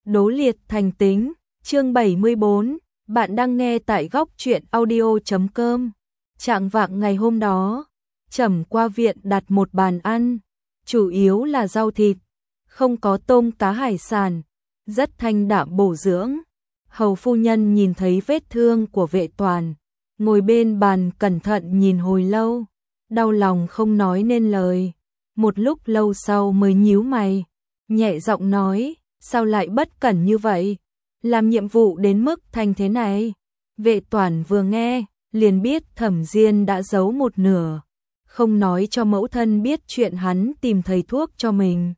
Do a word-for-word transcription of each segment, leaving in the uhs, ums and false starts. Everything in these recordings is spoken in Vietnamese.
Đố liệt thành tính, chương bảy mươi bốn, bạn đang nghe tại góc truyện audio chấm com. Trạng vạng ngày hôm đó, Trầm qua viện đặt một bàn ăn, chủ yếu là rau thịt, không có tôm cá hải sản, rất thanh đạm bổ dưỡng. Hầu phu nhân nhìn thấy vết thương của Vệ Toàn, ngồi bên bàn cẩn thận nhìn hồi lâu, đau lòng không nói nên lời. Một lúc lâu sau mới nhíu mày, nhẹ giọng nói, sao lại bất cẩn như vậy? Làm nhiệm vụ đến mức thành thế này. Vệ Toàn vừa nghe, liền biết Thẩm Diên đã giấu một nửa, không nói cho mẫu thân biết chuyện hắn tìm thầy thuốc cho mình.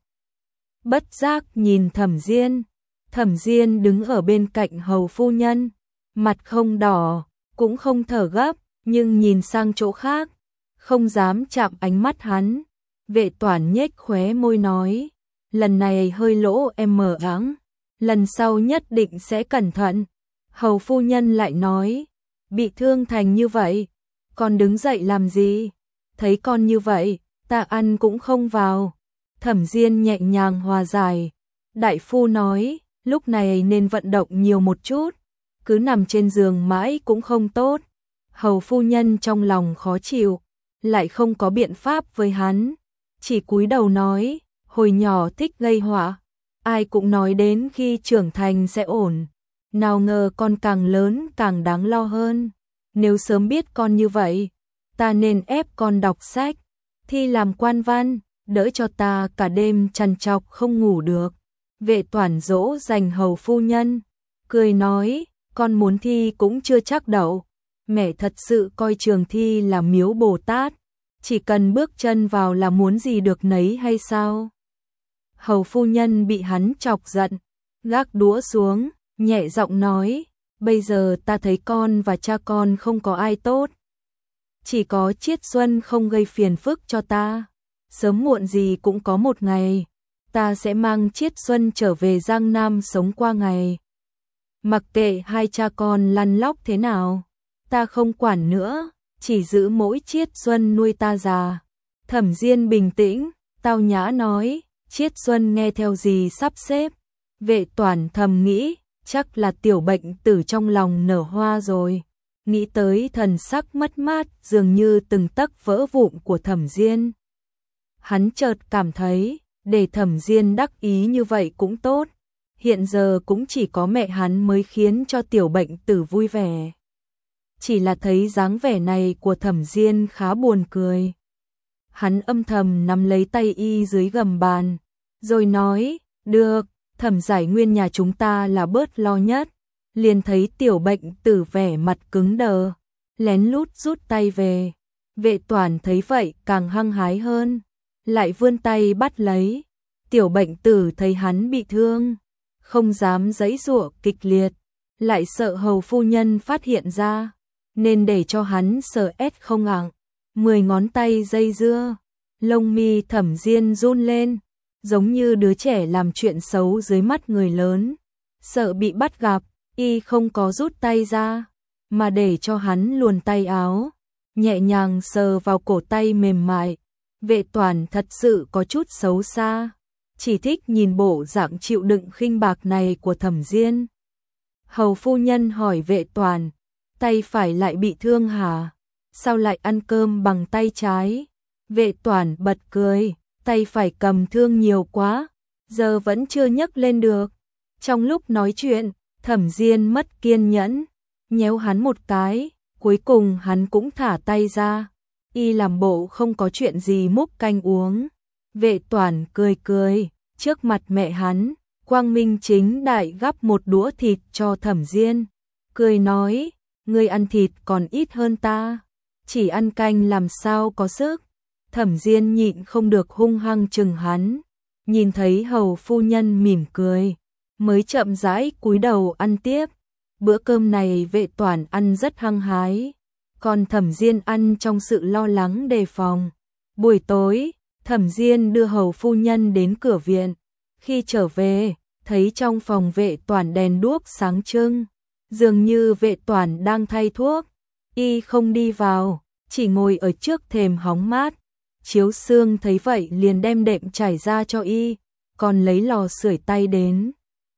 Bất giác nhìn Thẩm Diên, Thẩm Diên đứng ở bên cạnh hầu phu nhân, mặt không đỏ, cũng không thở gấp, nhưng nhìn sang chỗ khác, không dám chạm ánh mắt hắn. Vệ Toàn nhếch khóe môi nói, lần này hơi lỗ em mờ áng, lần sau nhất định sẽ cẩn thận. Hầu phu nhân lại nói, bị thương thành như vậy, con đứng dậy làm gì? Thấy con như vậy, ta ăn cũng không vào. Thẩm Diên nhẹ nhàng hòa giải, đại phu nói, lúc này nên vận động nhiều một chút, cứ nằm trên giường mãi cũng không tốt. Hầu phu nhân trong lòng khó chịu, lại không có biện pháp với hắn, chỉ cúi đầu nói, hồi nhỏ thích gây họa, ai cũng nói đến khi trưởng thành sẽ ổn, nào ngờ con càng lớn càng đáng lo hơn. Nếu sớm biết con như vậy, ta nên ép con đọc sách, thi làm quan văn, đỡ cho ta cả đêm trằn trọc không ngủ được. Vệ Toàn dỗ dành hầu phu nhân, cười nói, con muốn thi cũng chưa chắc đậu, mẹ thật sự coi trường thi là miếu Bồ Tát, chỉ cần bước chân vào là muốn gì được nấy hay sao? Hầu phu nhân bị hắn chọc giận, gác đũa xuống, nhẹ giọng nói, bây giờ ta thấy con và cha con không có ai tốt. Chỉ có Chiết Xuân không gây phiền phức cho ta, sớm muộn gì cũng có một ngày, ta sẽ mang Chiết Xuân trở về Giang Nam sống qua ngày. Mặc kệ hai cha con lăn lóc thế nào, ta không quản nữa, chỉ giữ mỗi Chiết Xuân nuôi ta già. Thẩm Diên bình tĩnh, tao nhã nói, Chiết Xuân nghe theo gì sắp xếp. Vệ Toàn thầm nghĩ, chắc là tiểu bệnh tử trong lòng nở hoa rồi. Nghĩ tới thần sắc mất mát dường như từng tấc vỡ vụn của Thẩm Diên. Hắn chợt cảm thấy, để Thẩm Diên đắc ý như vậy cũng tốt. Hiện giờ cũng chỉ có mẹ hắn mới khiến cho tiểu bệnh tử vui vẻ. Chỉ là thấy dáng vẻ này của Thẩm Diên khá buồn cười. Hắn âm thầm nắm lấy tay y dưới gầm bàn, rồi nói, được, Thẩm Giải Nguyên nhà chúng ta là bớt lo nhất. Liền thấy tiểu bệnh tử vẻ mặt cứng đờ, lén lút rút tay về. Vệ Toàn thấy vậy càng hăng hái hơn, lại vươn tay bắt lấy. Tiểu bệnh tử thấy hắn bị thương, không dám giãy giụa kịch liệt, lại sợ hầu phu nhân phát hiện ra, nên để cho hắn sờ ét không ặng. Mười ngón tay dây dưa, lông mi Thẩm Diên run lên, giống như đứa trẻ làm chuyện xấu dưới mắt người lớn. Sợ bị bắt gặp, y không có rút tay ra, mà để cho hắn luồn tay áo, nhẹ nhàng sờ vào cổ tay mềm mại. Vệ Toàn thật sự có chút xấu xa, chỉ thích nhìn bộ dạng chịu đựng khinh bạc này của Thẩm Diên. Hầu phu nhân hỏi Vệ Toàn, tay phải lại bị thương hả? Sao lại ăn cơm bằng tay trái? Vệ Toàn bật cười, tay phải cầm thương nhiều quá, giờ vẫn chưa nhấc lên được. Trong lúc nói chuyện, Thẩm Diên mất kiên nhẫn, nhéo hắn một cái, cuối cùng hắn cũng thả tay ra. Y làm bộ không có chuyện gì múc canh uống. Vệ Toàn cười cười, trước mặt mẹ hắn, quang minh chính đại gắp một đũa thịt cho Thẩm Diên. Cười nói, ngươi ăn thịt còn ít hơn ta, chỉ ăn canh làm sao có sức. Thẩm Diên nhịn không được hung hăng chừng hắn, nhìn thấy hầu phu nhân mỉm cười, mới chậm rãi cúi đầu ăn tiếp. Bữa cơm này Vệ Toàn ăn rất hăng hái, còn Thẩm Diên ăn trong sự lo lắng đề phòng. Buổi tối, Thẩm Diên đưa hầu phu nhân đến cửa viện. Khi trở về, thấy trong phòng Vệ Toàn đèn đuốc sáng trưng, dường như Vệ Toàn đang thay thuốc. Y không đi vào, chỉ ngồi ở trước thềm hóng mát. Chiếu Xương thấy vậy liền đem đệm trải ra cho y, còn lấy lò sưởi tay đến.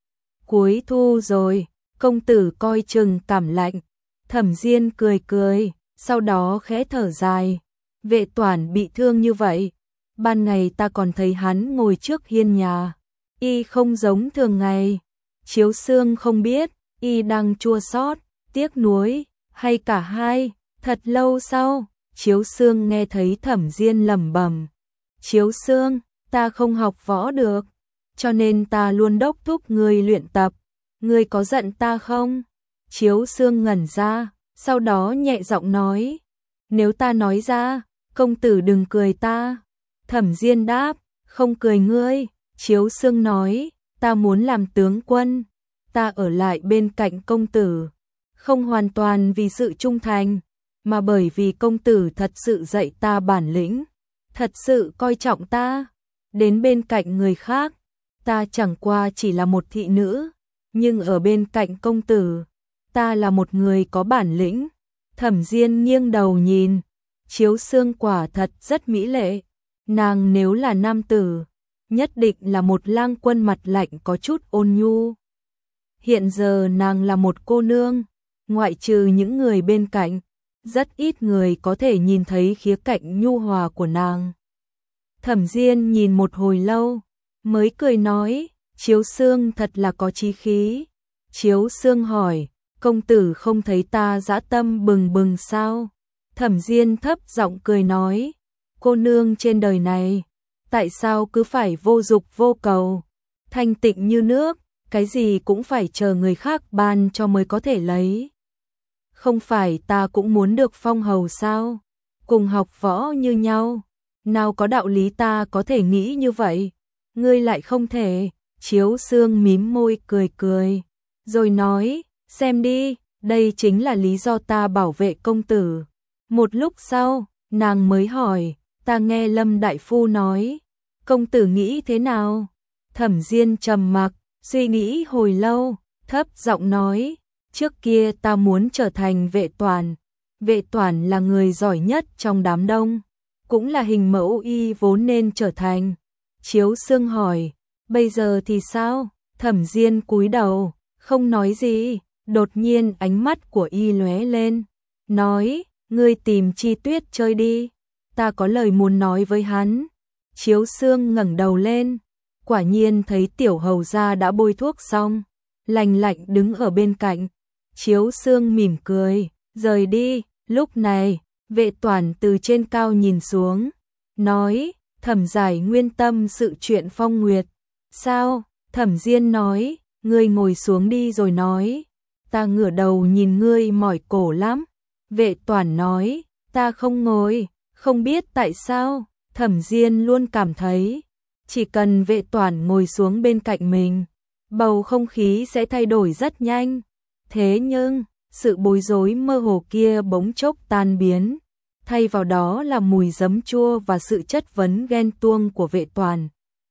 Cuối thu rồi, công tử coi chừng cảm lạnh. Thẩm Diên cười cười, sau đó khẽ thở dài. Vệ Toản bị thương như vậy, ban ngày ta còn thấy hắn ngồi trước hiên nhà, y không giống thường ngày. Chiếu Xương không biết, y đang chua xót, tiếc nuối, hay cả hai. Thật lâu sau, Chiếu Xương nghe thấy Thẩm Diên lẩm bẩm. Chiếu Xương, ta không học võ được, cho nên ta luôn đốc thúc ngươi luyện tập. Ngươi có giận ta không? Chiếu Xương ngẩn ra, sau đó nhẹ giọng nói. Nếu ta nói ra, công tử đừng cười ta. Thẩm Diên đáp, không cười ngươi. Chiếu Xương nói, ta muốn làm tướng quân, ta ở lại bên cạnh công tử, không hoàn toàn vì sự trung thành, mà bởi vì công tử thật sự dạy ta bản lĩnh, thật sự coi trọng ta. Đến bên cạnh người khác, ta chẳng qua chỉ là một thị nữ, nhưng ở bên cạnh công tử, ta là một người có bản lĩnh. Thẩm Diên nghiêng đầu nhìn, Chiếu Xương quả thật rất mỹ lệ, nàng nếu là nam tử, nhất định là một lang quân mặt lạnh có chút ôn nhu. Hiện giờ nàng là một cô nương, ngoại trừ những người bên cạnh, rất ít người có thể nhìn thấy khía cạnh nhu hòa của nàng. Thẩm Diên nhìn một hồi lâu, mới cười nói, Chiếu Xương thật là có chí khí. Chiếu Xương hỏi, công tử không thấy ta dã tâm bừng bừng sao? Thẩm Diên thấp giọng cười nói, cô nương trên đời này, tại sao cứ phải vô dục vô cầu, thanh tịnh như nước, cái gì cũng phải chờ người khác ban cho mới có thể lấy. Không phải ta cũng muốn được phong hầu sao? Cùng học võ như nhau, nào có đạo lý ta có thể nghĩ như vậy, ngươi lại không thể. Chiếu Xương mím môi cười cười, rồi nói, xem đi, đây chính là lý do ta bảo vệ công tử. Một lúc sau, nàng mới hỏi, ta nghe Lâm đại phu nói, công tử nghĩ thế nào? Thẩm Diên trầm mặc, suy nghĩ hồi lâu, thấp giọng nói, trước kia ta muốn trở thành Vệ Toản. Vệ Toản là người giỏi nhất trong đám đông, cũng là hình mẫu y vốn nên trở thành. Chiếu Xương hỏi, bây giờ thì sao? Thẩm Diên cúi đầu, không nói gì, đột nhiên ánh mắt của y lóe lên, nói, ngươi tìm Chi Tuyết chơi đi, ta có lời muốn nói với hắn. Chiếu Xương ngẩng đầu lên, quả nhiên thấy tiểu hầu gia đã bôi thuốc xong, lành lạnh đứng ở bên cạnh. Chiếu Xương mỉm cười, rời đi. Lúc này, Vệ Toản từ trên cao nhìn xuống, nói, Thẩm giải nguyên tâm sự chuyện Phong Nguyệt. Sao? Thẩm Diên nói, ngươi ngồi xuống đi rồi nói, ta ngửa đầu nhìn ngươi mỏi cổ lắm. Vệ Toản nói, ta không ngồi, không biết tại sao, Thẩm Diên luôn cảm thấy, chỉ cần Vệ Toản ngồi xuống bên cạnh mình, bầu không khí sẽ thay đổi rất nhanh. Thế nhưng, sự bối rối mơ hồ kia bỗng chốc tan biến, thay vào đó là mùi giấm chua và sự chất vấn ghen tuông của Vệ Toản.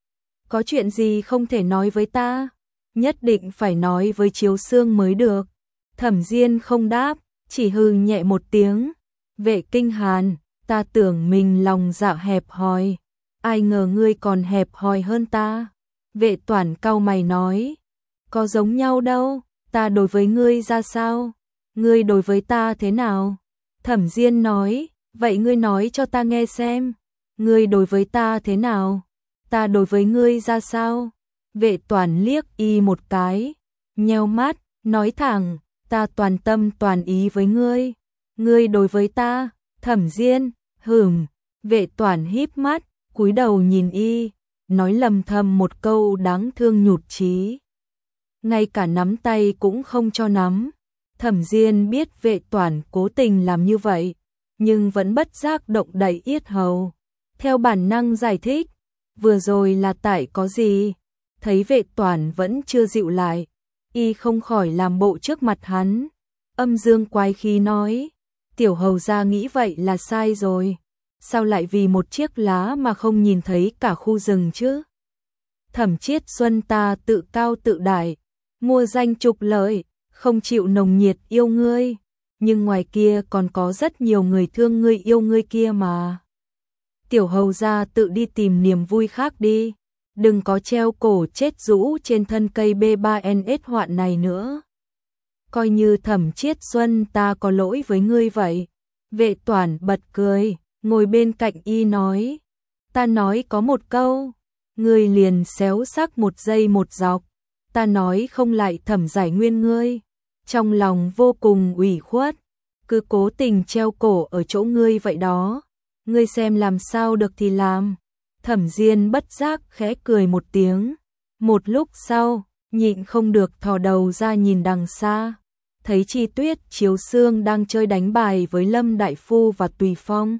Có chuyện gì không thể nói với ta? Nhất định phải nói với Chiếu Xương mới được. Thẩm Diên không đáp, chỉ hừ nhẹ một tiếng. Vệ Kinh Hàn, ta tưởng mình lòng dạ hẹp hòi, ai ngờ ngươi còn hẹp hòi hơn ta. Vệ Toản cau mày nói, có giống nhau đâu, ta đối với ngươi ra sao? Ngươi đối với ta thế nào? Thẩm Diên nói, vậy ngươi nói cho ta nghe xem, ngươi đối với ta thế nào? Ta đối với ngươi ra sao? Vệ Toản liếc y một cái, nheo mắt, nói thẳng, ta toàn tâm toàn ý với ngươi. Ngươi đối với ta? Thẩm Diên, hửm. Vệ Toản híp mắt, cúi đầu nhìn y, nói lầm thầm một câu đáng thương nhụt chí. Ngay cả nắm tay cũng không cho nắm. Thẩm Diên biết Vệ Toản cố tình làm như vậy, nhưng vẫn bất giác động đậy yết hầu. Theo bản năng giải thích, vừa rồi là tại có gì? Thấy Vệ Toản vẫn chưa dịu lại, y không khỏi làm bộ trước mặt hắn, âm dương quái khí nói, tiểu hầu gia nghĩ vậy là sai rồi, sao lại vì một chiếc lá mà không nhìn thấy cả khu rừng chứ? Thẩm Chiết Xuân ta tự cao tự đại, mua danh trục lợi, không chịu nồng nhiệt yêu ngươi, nhưng ngoài kia còn có rất nhiều người thương ngươi yêu ngươi kia mà. Tiểu hầu gia tự đi tìm niềm vui khác đi. đừng có treo cổ chết rũ trên thân cây B ba N S hoạn này nữa. Coi như Thẩm Chiết Xuân ta có lỗi với ngươi vậy. Vệ Toản bật cười, ngồi bên cạnh y nói, ta nói có một câu, ngươi liền xéo xác một giây một dọc, ta nói không lại Thẩm Giải Nguyên ngươi, trong lòng vô cùng ủy khuất, cứ cố tình treo cổ ở chỗ ngươi vậy đó, ngươi xem làm sao được thì làm. Thẩm Diên bất giác khẽ cười một tiếng, một lúc sau, nhịn không được thò đầu ra nhìn đằng xa, thấy Chi Tuyết Chiếu Sương đang chơi đánh bài với Lâm Đại Phu và Tùy Phong.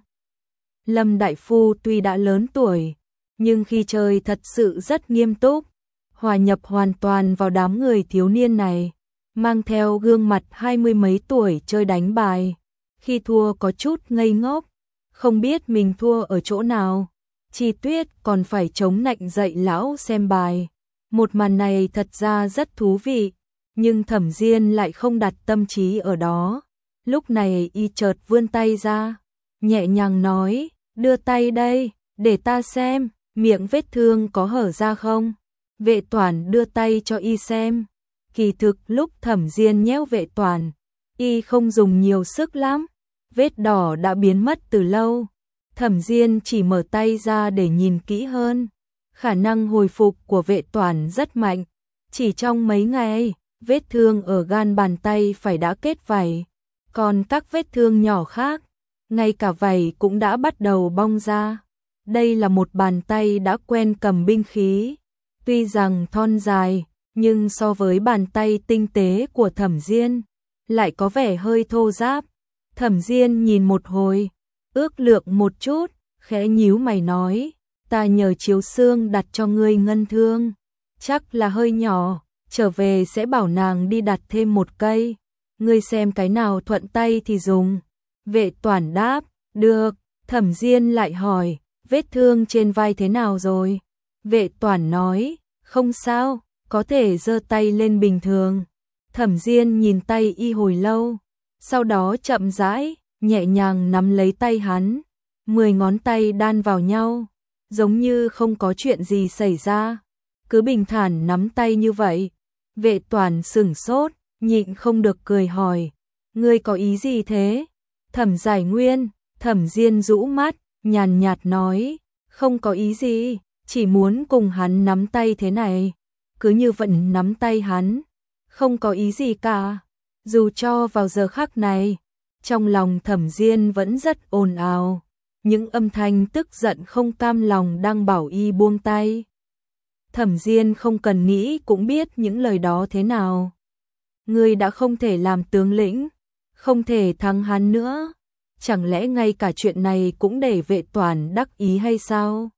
Lâm Đại Phu tuy đã lớn tuổi, nhưng khi chơi thật sự rất nghiêm túc, hòa nhập hoàn toàn vào đám người thiếu niên này, mang theo gương mặt hai mươi mấy tuổi chơi đánh bài, khi thua có chút ngây ngốc, không biết mình thua ở chỗ nào. Chi Tuyết còn phải chống nạnh dạy lão xem bài. Một màn này thật ra rất thú vị, nhưng Thẩm Diên lại không đặt tâm trí ở đó. Lúc này y chợt vươn tay ra, nhẹ nhàng nói, đưa tay đây, để ta xem, miệng vết thương có hở ra không? Vệ Toản đưa tay cho y xem. Kỳ thực lúc Thẩm Diên nhéo Vệ Toản, y không dùng nhiều sức lắm, vết đỏ đã biến mất từ lâu. Thẩm Diên chỉ mở tay ra để nhìn kỹ hơn. Khả năng hồi phục của Vệ Toản rất mạnh. Chỉ trong mấy ngày, vết thương ở gan bàn tay phải đã kết vảy. Còn các vết thương nhỏ khác, ngay cả vảy cũng đã bắt đầu bong ra. Đây là một bàn tay đã quen cầm binh khí. Tuy rằng thon dài, nhưng so với bàn tay tinh tế của Thẩm Diên, lại có vẻ hơi thô ráp. Thẩm Diên nhìn một hồi, ước lượng một chút, khẽ nhíu mày nói, ta nhờ Chiếu Sương đặt cho ngươi ngân thương, chắc là hơi nhỏ, trở về sẽ bảo nàng đi đặt thêm một cây, ngươi xem cái nào thuận tay thì dùng. Vệ Toản đáp, được. Thẩm Diên lại hỏi, vết thương trên vai thế nào rồi? Vệ Toản nói, không sao, có thể giơ tay lên bình thường. Thẩm Diên nhìn tay y hồi lâu, sau đó chậm rãi, nhẹ nhàng nắm lấy tay hắn, mười ngón tay đan vào nhau, giống như không có chuyện gì xảy ra, cứ bình thản nắm tay như vậy. Vệ Toản sửng sốt, nhịn không được cười hỏi, ngươi có ý gì thế? Thẩm Giải Nguyên. Thẩm Diên rũ mắt, nhàn nhạt nói, không có ý gì, chỉ muốn cùng hắn nắm tay thế này, cứ như vậy nắm tay hắn, không có ý gì cả. Dù cho vào giờ khắc này, trong lòng Thẩm Diên vẫn rất ồn ào, những âm thanh tức giận không cam lòng đang bảo y buông tay. Thẩm Diên không cần nghĩ cũng biết những lời đó thế nào. Ngươi đã không thể làm tướng lĩnh, không thể thắng hắn nữa, chẳng lẽ ngay cả chuyện này cũng để Vệ Toản đắc ý hay sao?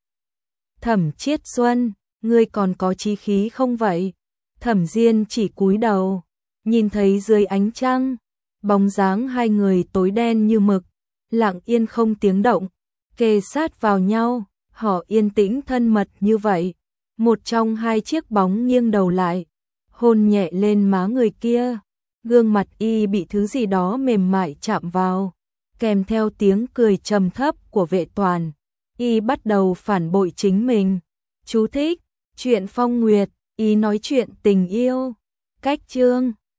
Thẩm Chiết Xuân, ngươi còn có chí khí không vậy? Thẩm Diên chỉ cúi đầu, nhìn thấy dưới ánh trăng, bóng dáng hai người tối đen như mực, lặng yên không tiếng động, kề sát vào nhau, họ yên tĩnh thân mật như vậy. Một trong hai chiếc bóng nghiêng đầu lại, hôn nhẹ lên má người kia, gương mặt y bị thứ gì đó mềm mại chạm vào, kèm theo tiếng cười trầm thấp của Vệ Toản, y bắt đầu phản bội chính mình. Chú thích, truyện Phong Nguyệt, ý nói chuyện tình yêu, cách chương